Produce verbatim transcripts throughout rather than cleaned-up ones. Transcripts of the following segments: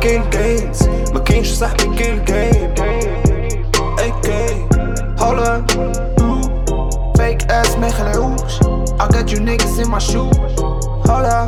كيل جيمز ما كاينش صاحبي كيل جيم اي كي هولا fake ass ما يخلعوش I got you niggas in my shoes هولا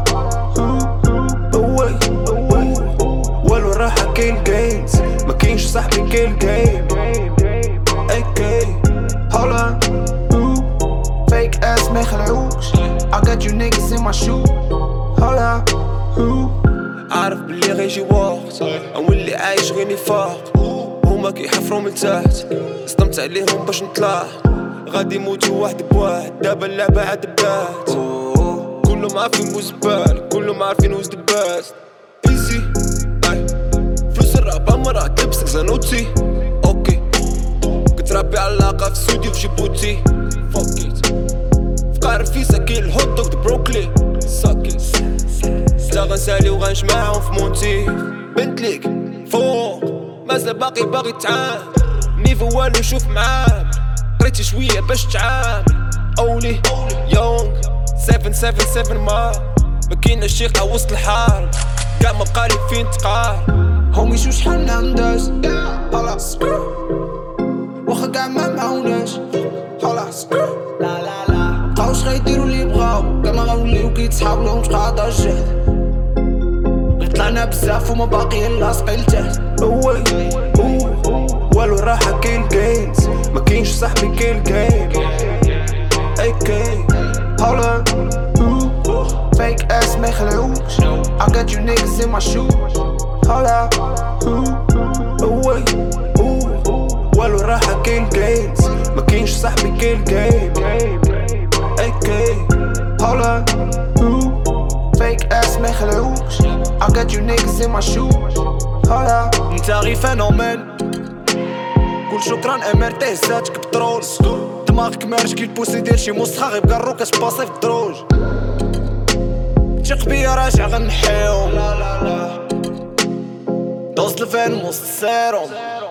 away والو راحة كيل جيمز ما كاينش صاحبي كيل جيم اي كي هولا fake ass ما يخلعوش I got you niggas in my shoes هولا عارف بلي غيجي وقت نولي عايش غير نفاق هما كيحفرو من تحت صدمت عليهم باش نطلع غادي يموتوا واحد بواحد دابا اللعبة عاد بدات كلهم عارفين بو زبال كلهم عارفين وز دباست ايزي اي فلوس الراب امرا تبسك زانوتي اوكي كنت رابي علاقة في سودي في جيبوتي فوكيت فقار فيسا كي الهوت دوغ دو بروكلي ساكيت تا غنسالي وغنجمعهم في مونتي بنت ليك فوق مازال باقي باغي تعامل نيفو والو شوف معامل قريتي شوية باش تعامل أولي يونغ سبعة سبعة سبعة ما مكيناش شيخة وسط الحارم كاع ما بقالي فين تقار هومي شو شحالنا مداز خلاص واخا كاع ما معاوناش خلاص لا لا لا مبقاوش غيديرو لي بغاو كاع ما غنوليو كيتسحابلهمش قاعدة الجهد طلعنا بزاف وما باقي لاصقين لتحت اوي والو راحة كيل جيمز ما كاينش صاحبي كيل جيم اي كي هولا fake ass ما يخلعوش I got you niggas in my shoes هولا اوي والو راحة كيل جيمز ما كاينش صاحبي كيل جيم اي كي هولا fake ass ما يخلعوش I got you niggas in my shoes هولا نتا غي فانومين قول شكرا ام ار تي زادك بترول دماغك مارش كي البوسي ديال شي مسخة غير بقى الروكاش باسي في الدروج تيق بيا راجع غنحيهم لا لا لا دوز الفين وسط السيروم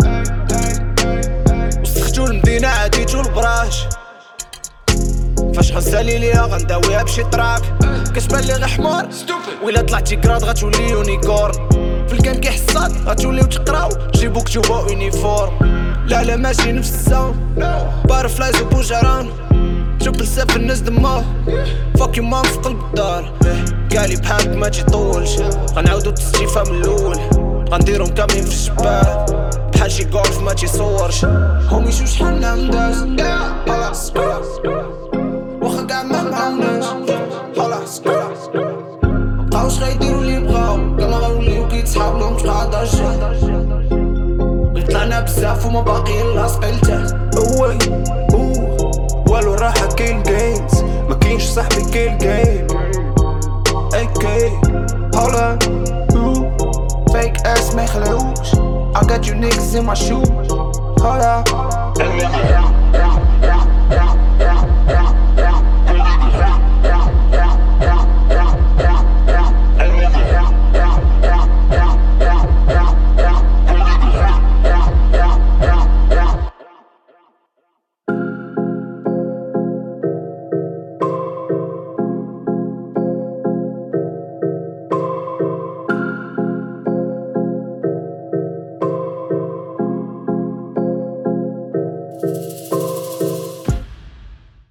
وسختو المدينة عاديتو البراش فاش غنسالي ليها غنداويها بشي تراك كتبان لي غير حمار ويلا طلعتي كراد غتولي يونيكورن في الكام كيحصاد غتوليو تقراو جيبو كتوبا يونيفورم لا لا ماشي نفس الساوند بارفلايز وبوجران شوف لساف الناس دماه فاك يو مام في قلب الدار قالي بحالك ما تيطولش غنعاودو التستيفا من الاول غنديرهم كاملين في الشباك بحال شي غولف ما تيصورش هومي شو شحالنا مداز خلاص واخا كاع ما معاوناش خلاص مبقاوش غيديرو لي بغاو كاع ما غنوليو كيتسحابلهمش قاعدة الجهد طلعنا بزاف وما باقي لاصقين لتحت اوي والو راحة كيل جيمز ما كاينش صاحبي كيل جيم اي كي هولا fake ass ما يخلعوش I got you niggas in my shoes هولا